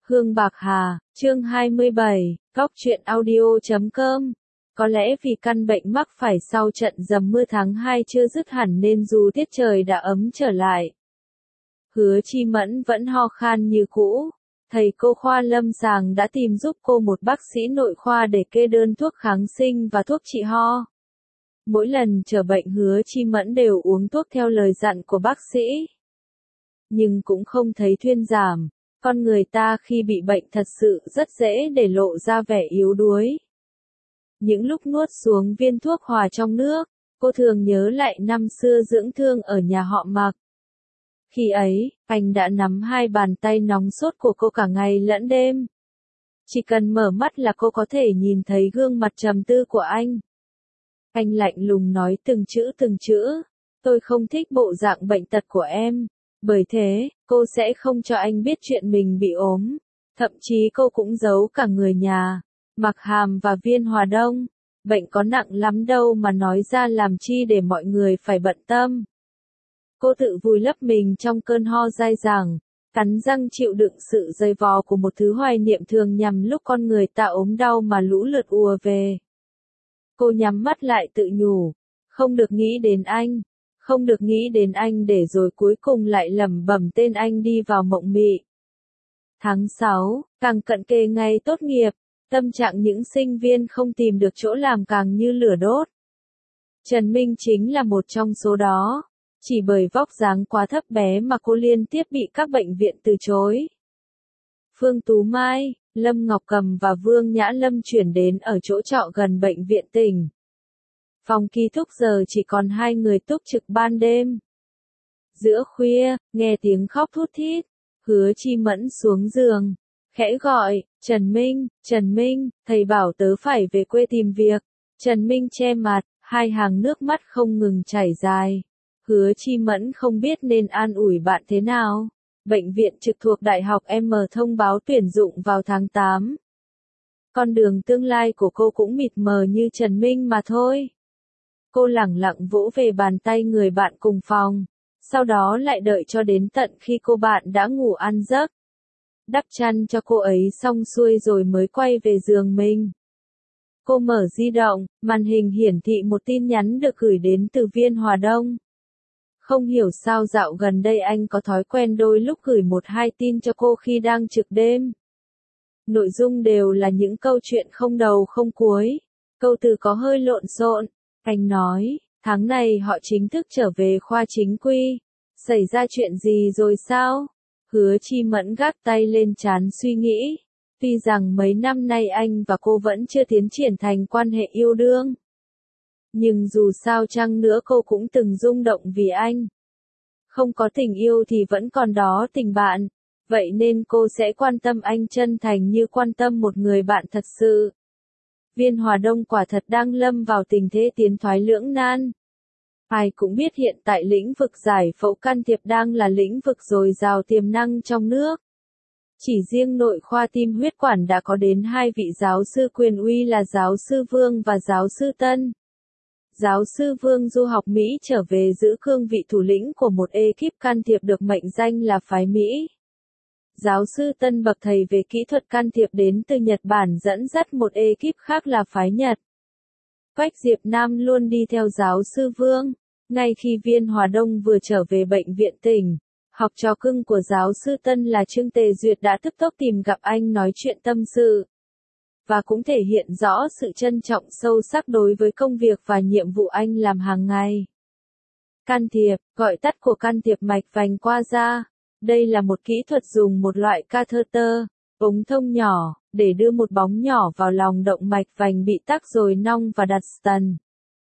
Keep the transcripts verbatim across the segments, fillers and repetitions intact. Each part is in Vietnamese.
Hương Bạc Hà, chương hai mươi bảy, Cóc truyện audio chấm com. Có lẽ vì căn bệnh mắc phải sau trận dầm mưa tháng hai chưa dứt hẳn nên dù tiết trời đã ấm trở lại, Hứa Chi Mẫn vẫn ho khan như cũ. Thầy cô khoa lâm sàng đã tìm giúp cô một bác sĩ nội khoa để kê đơn thuốc kháng sinh và thuốc trị ho. Mỗi lần chữa bệnh Hứa Chi Mẫn đều uống thuốc theo lời dặn của bác sĩ. Nhưng cũng không thấy thuyên giảm. Con người ta khi bị bệnh thật sự rất dễ để lộ ra vẻ yếu đuối. Những lúc nuốt xuống viên thuốc hòa trong nước, cô thường nhớ lại năm xưa dưỡng thương ở nhà họ Mạc. Khi ấy, anh đã nắm hai bàn tay nóng sốt của cô cả ngày lẫn đêm. Chỉ cần mở mắt là cô có thể nhìn thấy gương mặt trầm tư của anh. Anh lạnh lùng nói từng chữ từng chữ, tôi không thích bộ dạng bệnh tật của em. Bởi thế, cô sẽ không cho anh biết chuyện mình bị ốm. Thậm chí cô cũng giấu cả người nhà, Mạc Hàm và Viên Hòa Đông. Bệnh có nặng lắm đâu mà nói ra làm chi để mọi người phải bận tâm. Cô tự vùi lấp mình trong cơn ho dai dẳng, cắn răng chịu đựng sự dày vò của một thứ hoài niệm thường nhằm lúc con người ta ốm đau mà lũ lượt ùa về. Cô nhắm mắt lại tự nhủ, không được nghĩ đến anh. Không được nghĩ đến anh để rồi cuối cùng lại lẩm bẩm tên anh đi vào mộng mị. Tháng sáu, càng cận kề ngày tốt nghiệp, tâm trạng những sinh viên không tìm được chỗ làm càng như lửa đốt. Trần Minh chính là một trong số đó. Chỉ bởi vóc dáng quá thấp bé mà cô liên tiếp bị các bệnh viện từ chối. Phương Tú Mai, Lâm Ngọc Cầm và Vương Nhã Lâm chuyển đến ở chỗ trọ gần bệnh viện tỉnh. Phòng ký túc giờ chỉ còn hai người túc trực ban đêm. Giữa khuya, nghe tiếng khóc thút thít, Hứa Chi Mẫn xuống giường, khẽ gọi, Trần Minh, Trần Minh, thầy bảo tớ phải về quê tìm việc. Trần Minh che mặt, hai hàng nước mắt không ngừng chảy dài. Hứa Chi Mẫn không biết nên an ủi bạn thế nào. Bệnh viện trực thuộc Đại học M thông báo tuyển dụng vào tháng tám. Con đường tương lai của cô cũng mịt mờ như Trần Minh mà thôi. Cô lẳng lặng vỗ về bàn tay người bạn cùng phòng, sau đó lại đợi cho đến tận khi cô bạn đã ngủ ăn giấc. Đắp chăn cho cô ấy xong xuôi rồi mới quay về giường mình. Cô mở di động, màn hình hiển thị một tin nhắn được gửi đến từ Viên Hòa Đông. Không hiểu sao dạo gần đây anh có thói quen đôi lúc gửi một hai tin cho cô khi đang trực đêm. Nội dung đều là những câu chuyện không đầu không cuối, câu từ có hơi lộn xộn. Anh nói, tháng này họ chính thức trở về khoa chính quy. Xảy ra chuyện gì rồi sao? Hứa Chi Mẫn gác tay lên trán suy nghĩ. Tuy rằng mấy năm nay anh và cô vẫn chưa tiến triển thành quan hệ yêu đương. Nhưng dù sao chăng nữa cô cũng từng rung động vì anh. Không có tình yêu thì vẫn còn đó tình bạn. Vậy nên cô sẽ quan tâm anh chân thành như quan tâm một người bạn thật sự. Viên Hòa Đông quả thật đang lâm vào tình thế tiến thoái lưỡng nan. Ai cũng biết hiện tại lĩnh vực giải phẫu can thiệp đang là lĩnh vực dồi dào tiềm năng trong nước. Chỉ riêng nội khoa tim huyết quản đã có đến hai vị giáo sư quyền uy là giáo sư Vương và giáo sư Tân. Giáo sư Vương du học Mỹ trở về giữ cương vị thủ lĩnh của một ekip can thiệp được mệnh danh là phái Mỹ. Giáo sư Tân bậc thầy về kỹ thuật can thiệp đến từ Nhật Bản dẫn dắt một ekip khác là phái Nhật. Quách Diệp Nam luôn đi theo giáo sư Vương. Ngay khi Viên Hòa Đông vừa trở về bệnh viện tỉnh, học trò cưng của giáo sư Tân là Trương Tề Duyệt đã tức tốc tìm gặp anh nói chuyện tâm sự. Và cũng thể hiện rõ sự trân trọng sâu sắc đối với công việc và nhiệm vụ anh làm hàng ngày. Can thiệp, gọi tắt của can thiệp mạch vành qua da. Đây là một kỹ thuật dùng một loại catheter, ống thông nhỏ, để đưa một bóng nhỏ vào lòng động mạch vành bị tắc rồi nong và đặt stent.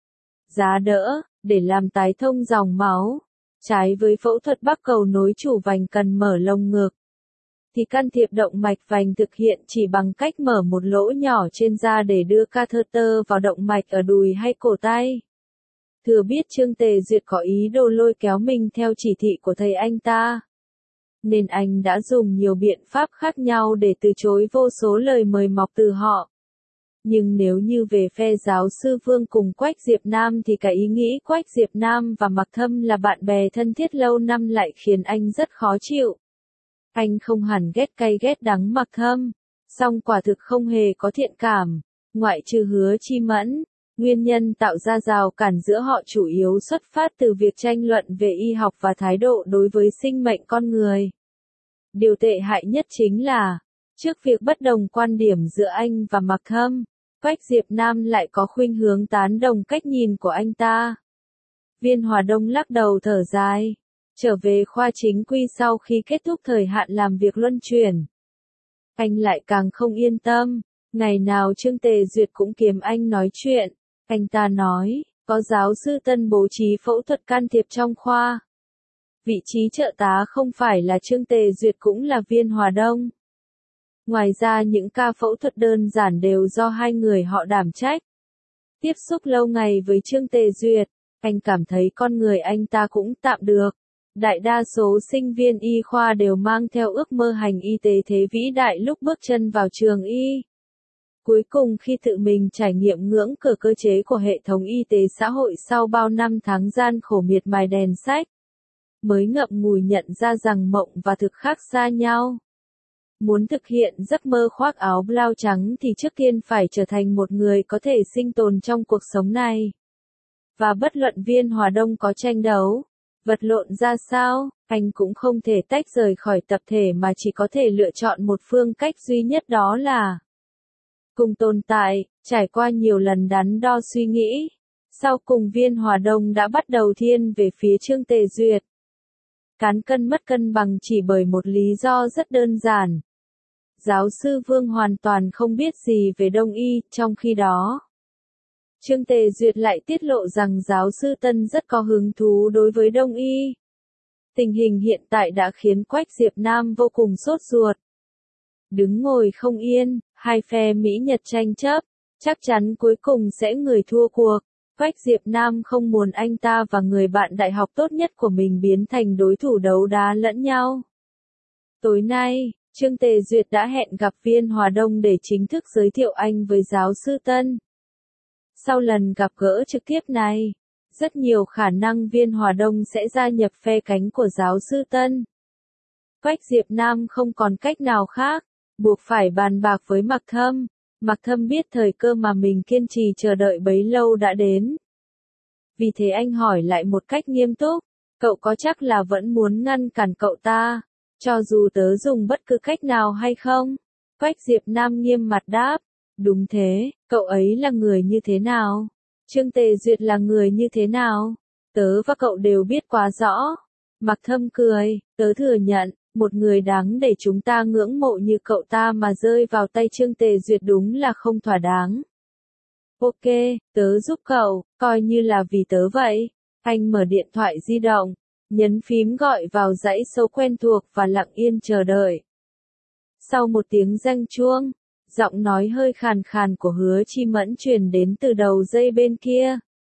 Giá đỡ, để làm tái thông dòng máu. Trái với phẫu thuật bắc cầu nối chủ vành cần mở lồng ngực, thì can thiệp động mạch vành thực hiện chỉ bằng cách mở một lỗ nhỏ trên da để đưa catheter vào động mạch ở đùi hay cổ tay. Thừa biết Trương Tề Duyệt có ý đồ lôi kéo mình theo chỉ thị của thầy anh ta, nên anh đã dùng nhiều biện pháp khác nhau để từ chối vô số lời mời mọc từ họ. Nhưng nếu như về phe giáo sư Vương cùng Quách Diệp Nam thì cái ý nghĩ Quách Diệp Nam và Mạc Thâm là bạn bè thân thiết lâu năm lại khiến anh rất khó chịu. Anh không hẳn ghét cay ghét đắng Mặc Thâm, song quả thực không hề có thiện cảm, ngoại trừ Hứa Chi Mẫn. Nguyên nhân tạo ra rào cản giữa họ chủ yếu xuất phát từ việc tranh luận về y học và thái độ đối với sinh mệnh con người. Điều tệ hại nhất chính là, trước việc bất đồng quan điểm giữa anh và Mặc Thâm, Quách Diệp Nam lại có khuynh hướng tán đồng cách nhìn của anh ta. Viên Hòa Đông lắc đầu thở dài, trở về khoa chính quy sau khi kết thúc thời hạn làm việc luân chuyển. Anh lại càng không yên tâm, ngày nào Trương Tề Duyệt cũng kiếm anh nói chuyện. Anh ta nói, có giáo sư Tân bố trí phẫu thuật can thiệp trong khoa. Vị trí trợ tá không phải là Trương Tề Duyệt cũng là Viên Hòa Đông. Ngoài ra những ca phẫu thuật đơn giản đều do hai người họ đảm trách. Tiếp xúc lâu ngày với Trương Tề Duyệt, anh cảm thấy con người anh ta cũng tạm được. Đại đa số sinh viên y khoa đều mang theo ước mơ hành y tế thế vĩ đại lúc bước chân vào trường y. Cuối cùng khi tự mình trải nghiệm ngưỡng cửa cơ chế của hệ thống y tế xã hội sau bao năm tháng gian khổ miệt mài đèn sách, mới ngậm ngùi nhận ra rằng mộng và thực khác xa nhau. Muốn thực hiện giấc mơ khoác áo blau trắng thì trước tiên phải trở thành một người có thể sinh tồn trong cuộc sống này. Và bất luận Viên Hòa Đông có tranh đấu, vật lộn ra sao, anh cũng không thể tách rời khỏi tập thể mà chỉ có thể lựa chọn một phương cách duy nhất, đó là cùng tồn tại. Trải qua nhiều lần đắn đo suy nghĩ, sau cùng Viên Hòa Đông đã bắt đầu thiên về phía Trương Tề Duyệt. Cán cân mất cân bằng chỉ bởi một lý do rất đơn giản. Giáo sư Vương hoàn toàn không biết gì về Đông y, trong khi đó Trương Tề Duyệt lại tiết lộ rằng giáo sư Tân rất có hứng thú đối với Đông y. Tình hình hiện tại đã khiến Quách Diệp Nam vô cùng sốt ruột. Đứng ngồi không yên, hai phe Mỹ Nhật tranh chấp, chắc chắn cuối cùng sẽ người thua cuộc. Quách Diệp Nam không muốn anh ta và người bạn đại học tốt nhất của mình biến thành đối thủ đấu đá lẫn nhau. Tối nay, Trương Tề Duyệt đã hẹn gặp Viên Hòa Đông để chính thức giới thiệu anh với giáo sư Tân. Sau lần gặp gỡ trực tiếp này, rất nhiều khả năng Viên Hòa Đông sẽ gia nhập phe cánh của giáo sư Tân. Quách Diệp Nam không còn cách nào khác, buộc phải bàn bạc với Mặc Thâm. Mặc Thâm biết thời cơ mà mình kiên trì chờ đợi bấy lâu đã đến. Vì thế anh hỏi lại một cách nghiêm túc, cậu có chắc là vẫn muốn ngăn cản cậu ta, cho dù tớ dùng bất cứ cách nào hay không? Quách Diệp Nam nghiêm mặt đáp, đúng thế, cậu ấy là người như thế nào? Trương Tề Duyệt là người như thế nào? Tớ và cậu đều biết quá rõ. Mặc Thâm cười, tớ thừa nhận, một người đáng để chúng ta ngưỡng mộ như cậu ta mà rơi vào tay Trương Tề Duyệt đúng là không thỏa đáng. Ok, tớ giúp cậu, coi như là vì tớ vậy. Anh mở điện thoại di động, nhấn phím gọi vào dãy số quen thuộc và lặng yên chờ đợi. Sau một tiếng reng chuông, giọng nói hơi khàn khàn của Hứa Chi Mẫn truyền đến từ đầu dây bên kia.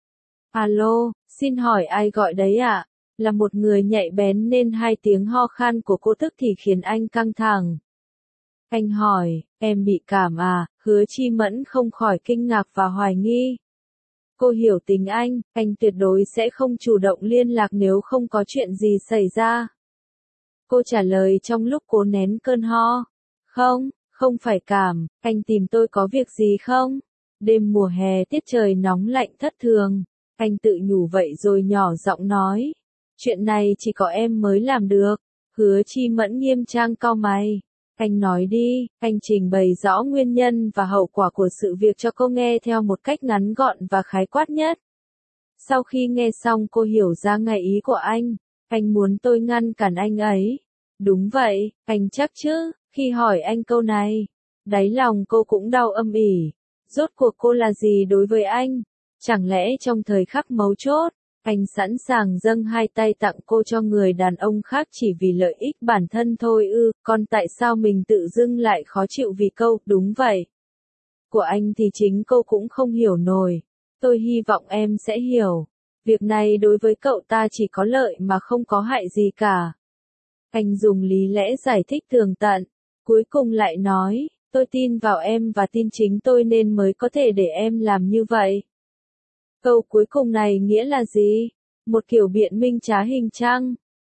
Alo, xin hỏi ai gọi đấy ạ? Là một người nhạy bén nên hai tiếng ho khan của cô tức thì khiến anh căng thẳng. Anh hỏi, em bị cảm à? Hứa Chi Mẫn không khỏi kinh ngạc và hoài nghi. Cô hiểu tính anh, anh tuyệt đối sẽ không chủ động liên lạc nếu không có chuyện gì xảy ra. Cô trả lời trong lúc cố nén cơn ho. Không, không phải cảm, anh tìm tôi có việc gì không? Đêm mùa hè tiết trời nóng lạnh thất thường. Anh tự nhủ vậy rồi nhỏ giọng nói. Chuyện này chỉ có em mới làm được. Hứa Chi Mẫn nghiêm trang cau mày. Anh nói đi, anh trình bày rõ nguyên nhân và hậu quả của sự việc cho cô nghe theo một cách ngắn gọn và khái quát nhất. Sau khi nghe xong cô hiểu ra ngay ý của anh. Anh muốn tôi ngăn cản anh ấy. Đúng vậy, anh chắc chứ, khi hỏi anh câu này. Đáy lòng cô cũng đau âm ỉ. Rốt cuộc cô là gì đối với anh? Chẳng lẽ trong thời khắc mấu chốt, anh sẵn sàng dâng hai tay tặng cô cho người đàn ông khác chỉ vì lợi ích bản thân thôi ư? Còn tại sao mình tự dưng lại khó chịu vì câu đúng vậy của anh thì chính cô cũng không hiểu nổi. Tôi hy vọng em sẽ hiểu. Việc này đối với cậu ta chỉ có lợi mà không có hại gì cả. Anh dùng lý lẽ giải thích tường tận. Cuối cùng lại nói, tôi tin vào em và tin chính tôi nên mới có thể để em làm như vậy. Câu cuối cùng này nghĩa là gì? Một kiểu biện minh trá hình chăng?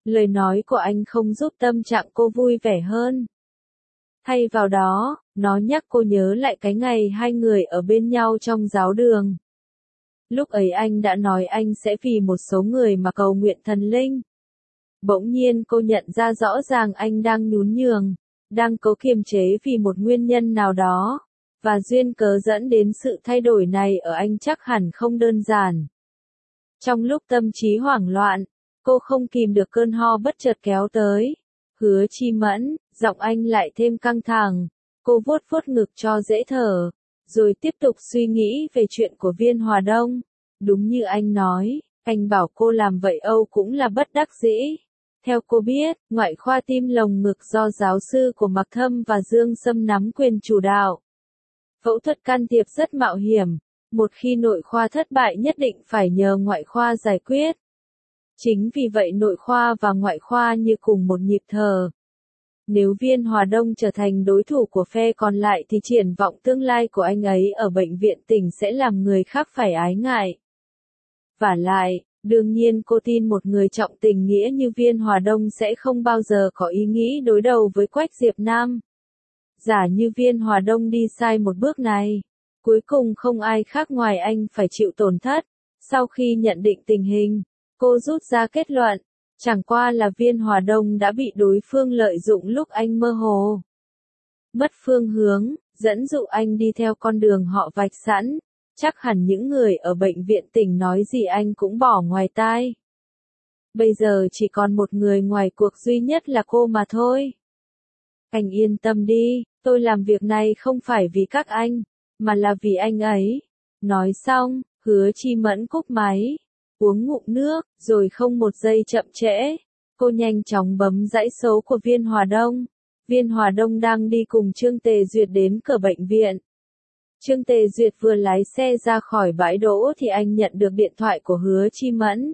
Lời nói của anh không giúp tâm trạng cô vui vẻ hơn. Thay vào đó, nó nhắc cô nhớ lại cái ngày hai người ở bên nhau trong giáo đường. Lúc ấy anh đã nói anh sẽ vì một số người mà cầu nguyện thần linh. Bỗng nhiên cô nhận ra rõ ràng anh đang nhún nhường, đang cố kiềm chế vì một nguyên nhân nào đó, và duyên cớ dẫn đến sự thay đổi này ở anh chắc hẳn không đơn giản. Trong lúc tâm trí hoảng loạn, cô không kìm được cơn ho bất chợt kéo tới. Hứa Chi Mẫn, giọng anh lại thêm căng thẳng, cô vuốt vuốt ngực cho dễ thở, rồi tiếp tục suy nghĩ về chuyện của Viên Hòa Đông. Đúng như anh nói, anh bảo cô làm vậy Âu cũng là bất đắc dĩ. Theo cô biết, ngoại khoa tim lồng ngực do giáo sư của Mạc Thâm và Dương Sâm nắm quyền chủ đạo. Phẫu thuật can thiệp rất mạo hiểm, một khi nội khoa thất bại nhất định phải nhờ ngoại khoa giải quyết. Chính vì vậy nội khoa và ngoại khoa như cùng một nhịp thở. Nếu Viên Hòa Đông trở thành đối thủ của phe còn lại thì triển vọng tương lai của anh ấy ở bệnh viện tỉnh sẽ làm người khác phải ái ngại. Vả lại, đương nhiên cô tin một người trọng tình nghĩa như Viên Hòa Đông sẽ không bao giờ có ý nghĩ đối đầu với Quách Diệp Nam. Giả như Viên Hòa Đông đi sai một bước này, cuối cùng không ai khác ngoài anh phải chịu tổn thất. Sau khi nhận định tình hình, cô rút ra kết luận, chẳng qua là Viên Hòa Đông đã bị đối phương lợi dụng lúc anh mơ hồ. Mất phương hướng, dẫn dụ anh đi theo con đường họ vạch sẵn, chắc hẳn những người ở bệnh viện tỉnh nói gì anh cũng bỏ ngoài tai. Bây giờ chỉ còn một người ngoài cuộc duy nhất là cô mà thôi. Anh yên tâm đi, tôi làm việc này không phải vì các anh, mà là vì anh ấy. Nói xong, Hứa Chi Mẫn cúp máy, uống ngụm nước, rồi không một giây chậm trễ. Cô nhanh chóng bấm dãy số của Viên Hòa Đông. Viên Hòa Đông đang đi cùng Trương Tề Duyệt đến cửa bệnh viện. Trương Tề Duyệt vừa lái xe ra khỏi bãi đỗ thì anh nhận được điện thoại của Hứa Chi Mẫn.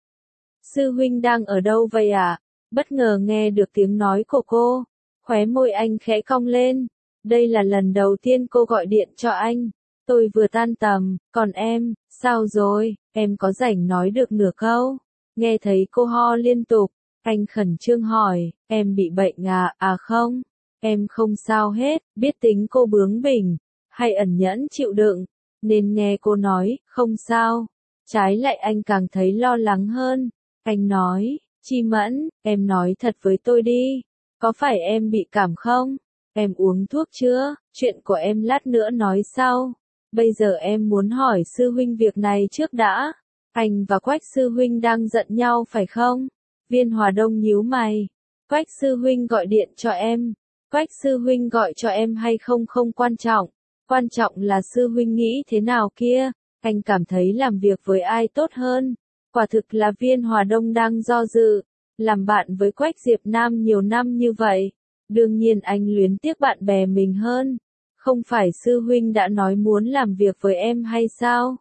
Sư huynh đang ở đâu vậy ạ? À? Bất ngờ nghe được tiếng nói của cô, khóe môi anh khẽ cong lên. Đây là lần đầu tiên cô gọi điện cho anh. Tôi vừa tan tầm, còn em, sao rồi, em có rảnh nói được nửa câu? Nghe thấy cô ho liên tục, anh khẩn trương hỏi, em bị bệnh à? À không, em không sao hết, biết tính cô bướng bỉnh, hay ẩn nhẫn chịu đựng, nên nghe cô nói, không sao. Trái lại anh càng thấy lo lắng hơn. Anh nói, Chi Mẫn, em nói thật với tôi đi, có phải em bị cảm không? Em uống thuốc chưa? Chuyện của em lát nữa nói sau. Bây giờ em muốn hỏi sư huynh việc này trước đã. Anh và Quách sư huynh đang giận nhau phải không? Viên Hòa Đông nhíu mày. Quách sư huynh gọi điện cho em. Quách sư huynh gọi cho em hay không không quan trọng. Quan trọng là sư huynh nghĩ thế nào kia. Anh cảm thấy làm việc với ai tốt hơn. Quả thực là Viên Hòa Đông đang do dự. Làm bạn với Quách Diệp Nam nhiều năm như vậy. Đương nhiên anh luyến tiếc bạn bè mình hơn. Không phải sư huynh đã nói muốn làm việc với em hay sao?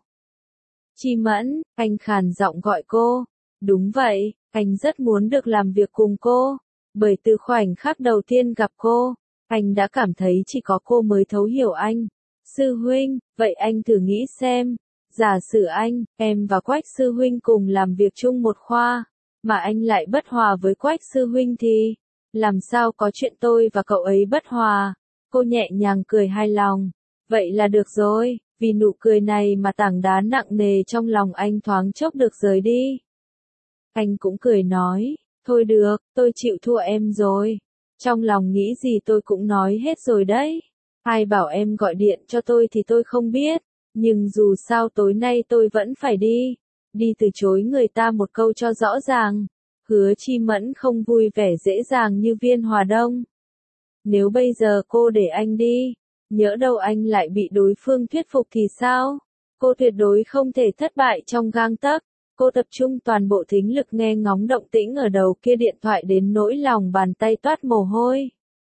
Chi Mẫn, anh khàn giọng gọi cô. Đúng vậy, anh rất muốn được làm việc cùng cô. Bởi từ khoảnh khắc đầu tiên gặp cô, anh đã cảm thấy chỉ có cô mới thấu hiểu anh. Sư huynh, vậy anh thử nghĩ xem. Giả sử anh, em và Quách sư huynh cùng làm việc chung một khoa, mà anh lại bất hòa với Quách sư huynh thì, làm sao có chuyện tôi và cậu ấy bất hòa? Cô nhẹ nhàng cười hài lòng. Vậy là được rồi, vì nụ cười này mà tảng đá nặng nề trong lòng anh thoáng chốc được rời đi. Anh cũng cười nói, thôi được, tôi chịu thua em rồi. Trong lòng nghĩ gì tôi cũng nói hết rồi đấy. Ai bảo em gọi điện cho tôi thì tôi không biết, nhưng dù sao tối nay tôi vẫn phải đi. Đi từ chối người ta một câu cho rõ ràng. Hứa Chi Mẫn không vui vẻ dễ dàng như Viên Hòa Đông. Nếu bây giờ cô để anh đi, nhỡ đâu anh lại bị đối phương thuyết phục thì sao? Cô tuyệt đối không thể thất bại trong gang tấc. Cô tập trung toàn bộ thính lực nghe ngóng động tĩnh ở đầu kia điện thoại đến nỗi lòng bàn tay toát mồ hôi.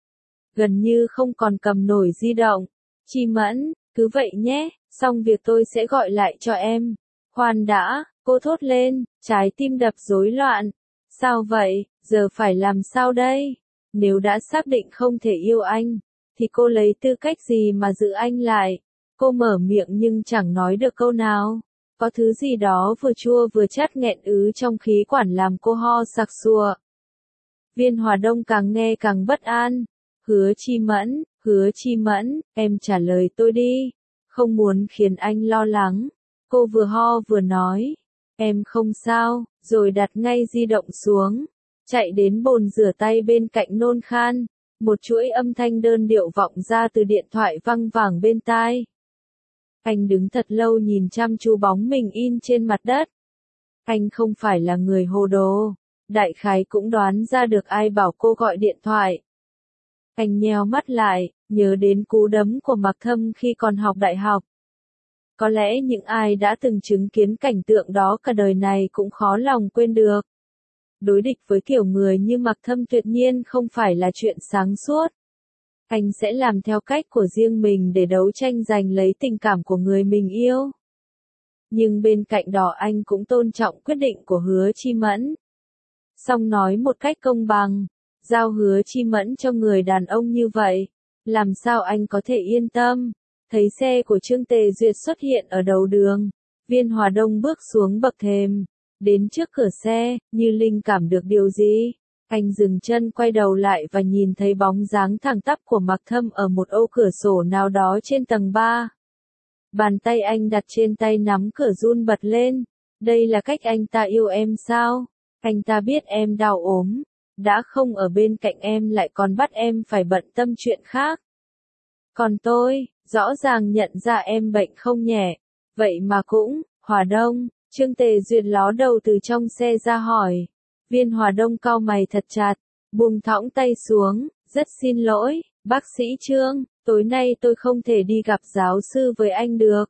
Gần như không còn cầm nổi di động. Chi Mẫn, cứ vậy nhé, xong việc tôi sẽ gọi lại cho em. Khoan đã, cô thốt lên, trái tim đập rối loạn. Sao vậy, giờ phải làm sao đây? Nếu đã xác định không thể yêu anh, thì cô lấy tư cách gì mà giữ anh lại? Cô mở miệng nhưng chẳng nói được câu nào. Có thứ gì đó vừa chua vừa chát nghẹn ứ trong khí quản làm cô ho sặc sụa. Viên Hòa Đông càng nghe càng bất an. Hứa Chi Mẫn, Hứa Chi Mẫn, em trả lời tôi đi. Không muốn khiến anh lo lắng. Cô vừa ho vừa nói. Em không sao, rồi đặt ngay di động xuống. Chạy đến bồn rửa tay bên cạnh nôn khan. Một chuỗi âm thanh đơn điệu vọng ra từ điện thoại văng vẳng bên tai. Anh đứng thật lâu nhìn chăm chú bóng mình in trên mặt đất. Anh không phải là người hồ đồ. Đại khái cũng đoán ra được ai bảo cô gọi điện thoại. Anh nheo mắt lại, nhớ đến cú đấm của Mạc Thâm khi còn học đại học. Có lẽ những ai đã từng chứng kiến cảnh tượng đó cả đời này cũng khó lòng quên được. Đối địch với kiểu người như Mạc Thâm tuyệt nhiên không phải là chuyện sáng suốt. Anh sẽ làm theo cách của riêng mình để đấu tranh giành lấy tình cảm của người mình yêu. Nhưng bên cạnh đó anh cũng tôn trọng quyết định của Hứa Chi Mẫn. Song nói một cách công bằng, giao Hứa Chi Mẫn cho người đàn ông như vậy, làm sao anh có thể yên tâm. Thấy xe của Trương Tề Duyệt xuất hiện ở đầu đường, Viên Hòa Đông bước xuống bậc thềm, đến trước cửa xe, như linh cảm được điều gì. Anh dừng chân quay đầu lại và nhìn thấy bóng dáng thẳng tắp của Mạc Thâm ở một ô cửa sổ nào đó trên tầng ba. Bàn tay anh đặt trên tay nắm cửa run bật lên. Đây là cách anh ta yêu em sao? Anh ta biết em đau ốm, đã không ở bên cạnh em lại còn bắt em phải bận tâm chuyện khác. Còn tôi, rõ ràng nhận ra em bệnh không nhẹ, vậy mà cũng, Hòa Đông, Trương Tề Duyệt ló đầu từ trong xe ra hỏi. Viên Hòa Đông cau mày thật chặt, buông thõng tay xuống, rất xin lỗi, bác sĩ Trương, tối nay tôi không thể đi gặp giáo sư với anh được.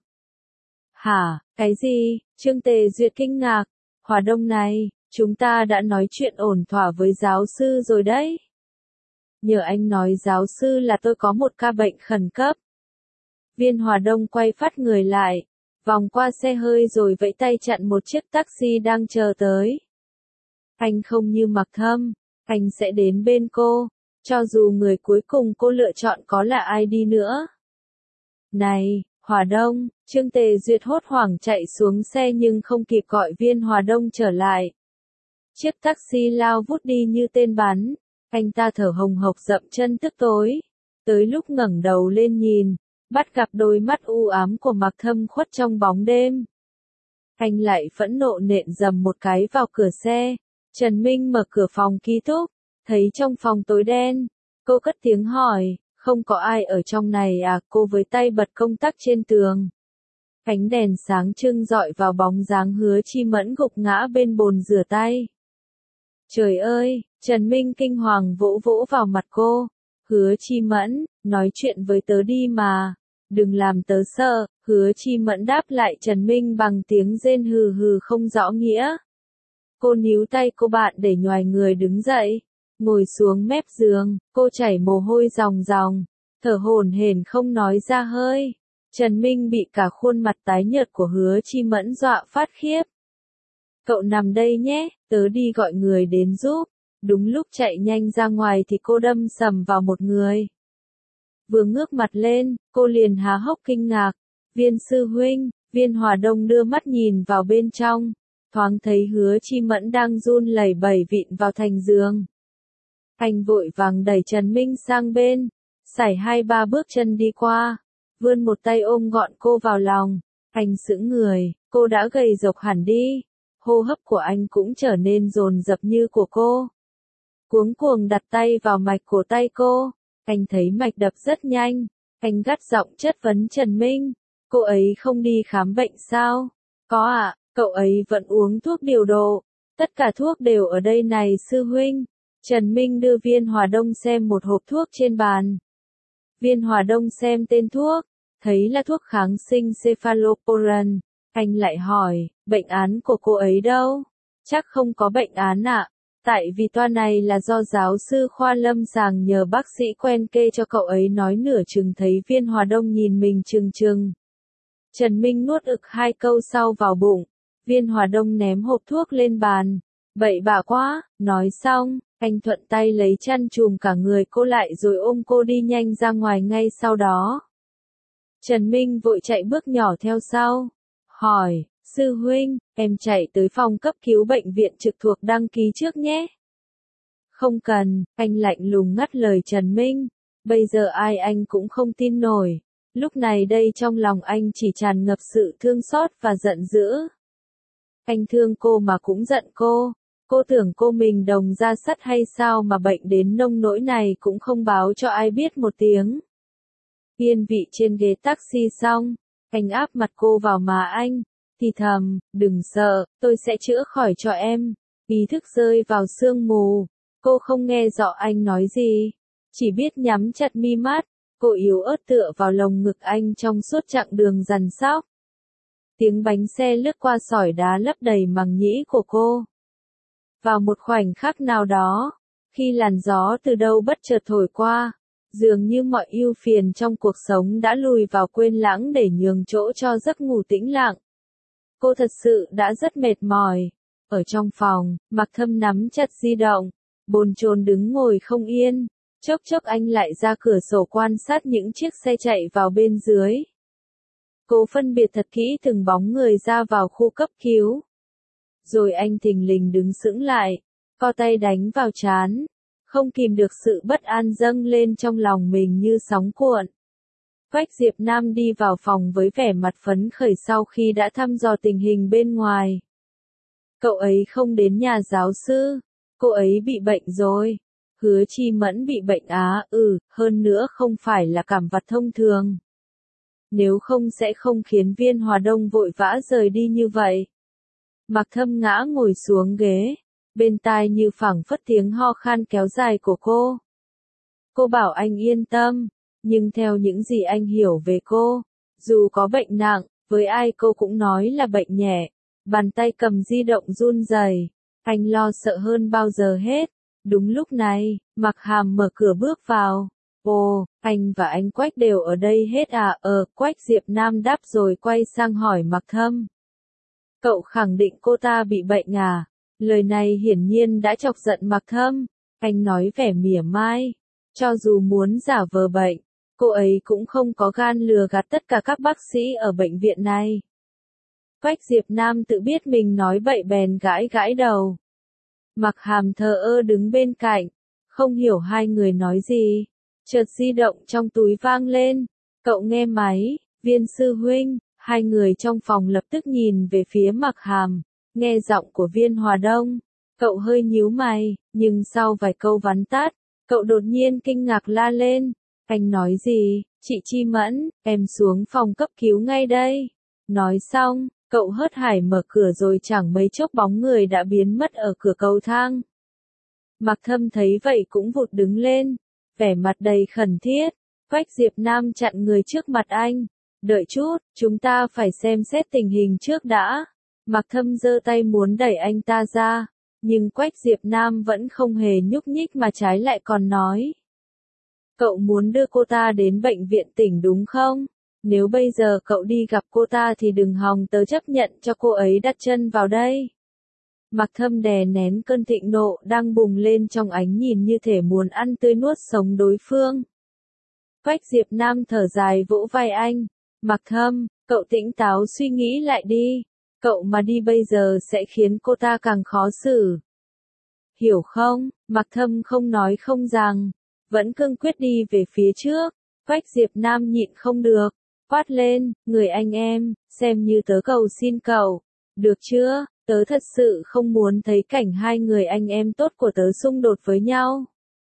Hả, cái gì? Trương Tề Duyệt kinh ngạc. Hòa Đông này, chúng ta đã nói chuyện ổn thỏa với giáo sư rồi đấy. Nhờ anh nói giáo sư là tôi có một ca bệnh khẩn cấp. Viên Hòa Đông quay phát người lại, vòng qua xe hơi rồi vẫy tay chặn một chiếc taxi đang chờ tới. Anh không như Mạc Thâm, anh sẽ đến bên cô, cho dù người cuối cùng cô lựa chọn có là ai đi nữa. Này, Hòa Đông, Trương Tề Duyệt hốt hoảng chạy xuống xe nhưng không kịp gọi Viên Hòa Đông trở lại. Chiếc taxi lao vút đi như tên bắn, anh ta thở hồng hộc dậm chân tức tối. Tới lúc ngẩng đầu lên nhìn, bắt gặp đôi mắt u ám của Mạc Thâm khuất trong bóng đêm. Anh lại phẫn nộ nện dầm một cái vào cửa xe. Trần Minh mở cửa phòng ký túc, thấy trong phòng tối đen. Cô cất tiếng hỏi, không có ai ở trong này à? Cô với tay bật công tắc trên tường. Ánh đèn sáng trưng dọi vào bóng dáng Hứa Chi Mẫn gục ngã bên bồn rửa tay. Trời ơi, Trần Minh kinh hoàng vỗ vỗ vào mặt cô. Hứa Chi Mẫn, nói chuyện với tớ đi mà, đừng làm tớ sợ. Hứa Chi Mẫn đáp lại Trần Minh bằng tiếng rên hừ hừ không rõ nghĩa. Cô níu tay cô bạn để nhoài người đứng dậy, ngồi xuống mép giường, cô chảy mồ hôi ròng ròng, thở hổn hển không nói ra hơi. Trần Minh bị cả khuôn mặt tái nhợt của Hứa Chi Mẫn dọa phát khiếp. Cậu nằm đây nhé, tớ đi gọi người đến giúp. Đúng lúc chạy nhanh ra ngoài thì cô đâm sầm vào một người. Vừa ngước mặt lên, cô liền há hốc kinh ngạc. Viên sư huynh. Viên Hòa Đông đưa mắt nhìn vào bên trong, thoáng thấy Hứa Chi Mẫn đang run lẩy bẩy vịn vào thành giường. Anh vội vàng đẩy Trần Minh sang bên, sải hai ba bước chân đi qua, vươn một tay ôm gọn cô vào lòng. Anh sững người, cô đã gầy rộc hẳn đi, hô hấp của anh cũng trở nên dồn dập như của cô. Cuống cuồng đặt tay vào mạch cổ tay cô, anh thấy mạch đập rất nhanh, anh gắt giọng chất vấn Trần Minh, cô ấy không đi khám bệnh sao? Có ạ, à, cậu ấy vẫn uống thuốc điều độ, tất cả thuốc đều ở đây này sư huynh. Trần Minh đưa Viên Hòa Đông xem một hộp thuốc trên bàn. Viên Hòa Đông xem tên thuốc, thấy là thuốc kháng sinh cephalosporin, anh lại hỏi, bệnh án của cô ấy đâu? Chắc không có bệnh án ạ. À? Tại vì toa này là do giáo sư khoa lâm sàng nhờ bác sĩ quen kê cho cậu ấy nói nửa chừng thấy Viên Hòa Đông nhìn mình chừng chừng. Trần Minh nuốt ực hai câu sau vào bụng, Viên Hòa Đông ném hộp thuốc lên bàn. Bậy bạ quá, nói xong, anh thuận tay lấy chăn chùm cả người cô lại rồi ôm cô đi nhanh ra ngoài ngay sau đó. Trần Minh vội chạy bước nhỏ theo sau, hỏi, sư huynh, em chạy tới phòng cấp cứu bệnh viện trực thuộc đăng ký trước nhé. Không cần, anh lạnh lùng ngắt lời Trần Minh. Bây giờ ai anh cũng không tin nổi. Lúc này đây trong lòng anh chỉ tràn ngập sự thương xót và giận dữ. Anh thương cô mà cũng giận cô. Cô tưởng cô mình đồng ra sắt hay sao mà bệnh đến nông nỗi này cũng không báo cho ai biết một tiếng. Yên vị trên ghế taxi xong, anh áp mặt cô vào má anh, thì thầm, đừng sợ, tôi sẽ chữa khỏi cho em. Ý thức rơi vào sương mù, cô không nghe rõ anh nói gì, chỉ biết nhắm chặt mi mắt, cô yếu ớt tựa vào lồng ngực anh trong suốt chặng đường dằn xóc. Tiếng bánh xe lướt qua sỏi đá lấp đầy màng nhĩ của cô. Vào một khoảnh khắc nào đó, khi làn gió từ đâu bất chợt thổi qua, dường như mọi ưu phiền trong cuộc sống đã lùi vào quên lãng để nhường chỗ cho giấc ngủ tĩnh lặng. Cô thật sự đã rất mệt mỏi. Ở trong phòng, Mạc Thâm nắm chặt di động, bồn chồn đứng ngồi không yên. Chốc chốc anh lại ra cửa sổ quan sát những chiếc xe chạy vào bên dưới. Cô phân biệt thật kỹ từng bóng người ra vào khu cấp cứu. Rồi anh thình lình đứng sững lại, co tay đánh vào trán, không kìm được sự bất an dâng lên trong lòng mình như sóng cuộn. Quách Diệp Nam đi vào phòng với vẻ mặt phấn khởi sau khi đã thăm dò tình hình bên ngoài. Cậu ấy không đến nhà giáo sư, cô ấy bị bệnh rồi. Hứa Chi Mẫn bị bệnh á, ừ, hơn nữa không phải là cảm vặt thông thường. Nếu không sẽ không khiến Viên Hòa Đông vội vã rời đi như vậy. Mạc Thâm ngã ngồi xuống ghế, bên tai như phảng phất tiếng ho khan kéo dài của cô. Cô bảo anh yên tâm, nhưng theo những gì anh hiểu về cô, dù có bệnh nặng, với ai cô cũng nói là bệnh nhẹ. Bàn tay cầm di động run rẩy, anh lo sợ hơn bao giờ hết. Đúng lúc này, Mạc Hàm mở cửa bước vào. Ồ, anh và anh Quách đều ở đây hết à? Ờ, Quách Diệp Nam đáp rồi quay sang hỏi Mạc Thâm. Cậu khẳng định cô ta bị bệnh à? Lời này hiển nhiên đã chọc giận Mạc Thâm. Anh nói vẻ mỉa mai. Cho dù muốn giả vờ bệnh, cô ấy cũng không có gan lừa gạt tất cả các bác sĩ ở bệnh viện này. Quách Diệp Nam tự biết mình nói bậy bèn gãi gãi đầu. Mạc Hàm thờ ơ đứng bên cạnh, không hiểu hai người nói gì. Chợt di động trong túi vang lên. Cậu nghe máy, Viên sư huynh. Hai người trong phòng lập tức nhìn về phía Mạc Hàm, nghe giọng của Viên Hòa Đông. Cậu hơi nhíu mày, nhưng sau vài câu vắn tắt, cậu đột nhiên kinh ngạc la lên. Anh nói gì? Chị Chi Mẫn, em xuống phòng cấp cứu ngay đây. Nói xong, cậu hớt hải mở cửa rồi chẳng mấy chốc bóng người đã biến mất ở cửa cầu thang. Mạc Thâm thấy vậy cũng vụt đứng lên, vẻ mặt đầy khẩn thiết. Quách Diệp Nam chặn người trước mặt anh. Đợi chút, chúng ta phải xem xét tình hình trước đã. Mạc Thâm giơ tay muốn đẩy anh ta ra, nhưng Quách Diệp Nam vẫn không hề nhúc nhích mà trái lại còn nói. Cậu muốn đưa cô ta đến bệnh viện tỉnh đúng không? Nếu bây giờ cậu đi gặp cô ta thì đừng hòng tớ chấp nhận cho cô ấy đặt chân vào đây. Mạc Thâm đè nén cơn thịnh nộ đang bùng lên trong ánh nhìn như thể muốn ăn tươi nuốt sống đối phương. Quách Diệp Nam thở dài vỗ vai anh. Mạc Thâm, cậu tỉnh táo suy nghĩ lại đi. Cậu mà đi bây giờ sẽ khiến cô ta càng khó xử. Hiểu không? Mạc Thâm không nói không rằng, vẫn cương quyết đi về phía trước. Quách Diệp Nam nhịn không được, quát lên, người anh em, xem như tớ cầu xin cậu. Được chưa? Tớ thật sự không muốn thấy cảnh hai người anh em tốt của tớ xung đột với nhau.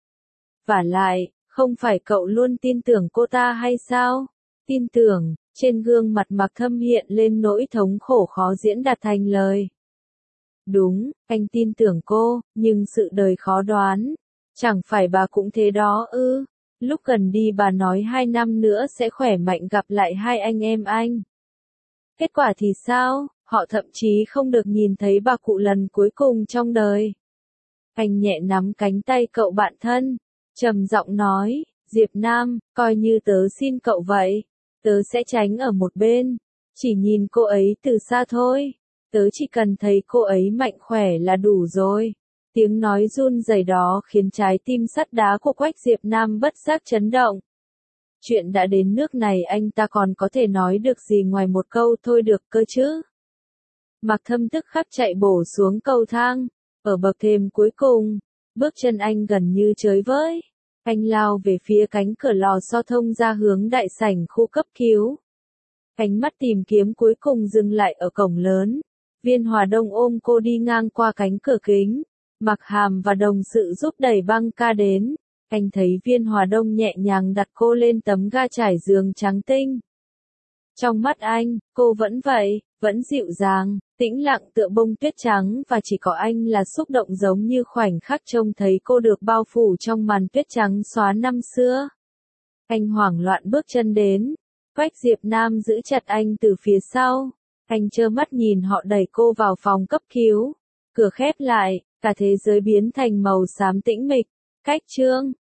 Vả lại, không phải cậu luôn tin tưởng cô ta hay sao? Tin tưởng, trên gương mặt Mạc Thâm hiện lên nỗi thống khổ khó diễn đạt thành lời. Đúng, anh tin tưởng cô, nhưng sự đời khó đoán. Chẳng phải bà cũng thế đó ư? Lúc gần đi bà nói hai năm nữa sẽ khỏe mạnh gặp lại hai anh em anh. Kết quả thì sao? Họ thậm chí không được nhìn thấy bà cụ lần cuối cùng trong đời. Anh nhẹ nắm cánh tay cậu bạn thân, trầm giọng nói, Diệp Nam, coi như tớ xin cậu vậy. Tớ sẽ tránh ở một bên, chỉ nhìn cô ấy từ xa thôi. Tớ chỉ cần thấy cô ấy mạnh khỏe là đủ rồi. Tiếng nói run rẩy đó khiến trái tim sắt đá của Quách Diệp Nam bất giác chấn động. Chuyện đã đến nước này anh ta còn có thể nói được gì ngoài một câu thôi được cơ chứ? Mạc Thâm tức khắc chạy bổ xuống cầu thang, ở bậc thềm cuối cùng, Bước chân anh gần như chới với. Anh lao về phía cánh cửa lò xo thông ra hướng đại sảnh khu cấp cứu. Ánh mắt tìm kiếm cuối cùng dừng lại ở cổng lớn. Viên Hòa Đông ôm cô đi ngang qua cánh cửa kính. Mặc Hàm và đồng sự giúp đẩy băng ca đến. Anh thấy Viên Hòa Đông nhẹ nhàng đặt cô lên tấm ga trải giường trắng tinh. Trong mắt anh, cô vẫn vậy, vẫn dịu dàng, tĩnh lặng tựa bông tuyết trắng và chỉ có anh là xúc động giống như khoảnh khắc trông thấy cô được bao phủ trong màn tuyết trắng xóa năm xưa. Anh hoảng loạn bước chân đến. Quách Diệp Nam giữ chặt anh từ phía sau. Anh trơ mắt nhìn họ đẩy cô vào phòng cấp cứu. Cửa khép lại, cả thế giới biến thành màu xám tĩnh mịch. Cách chương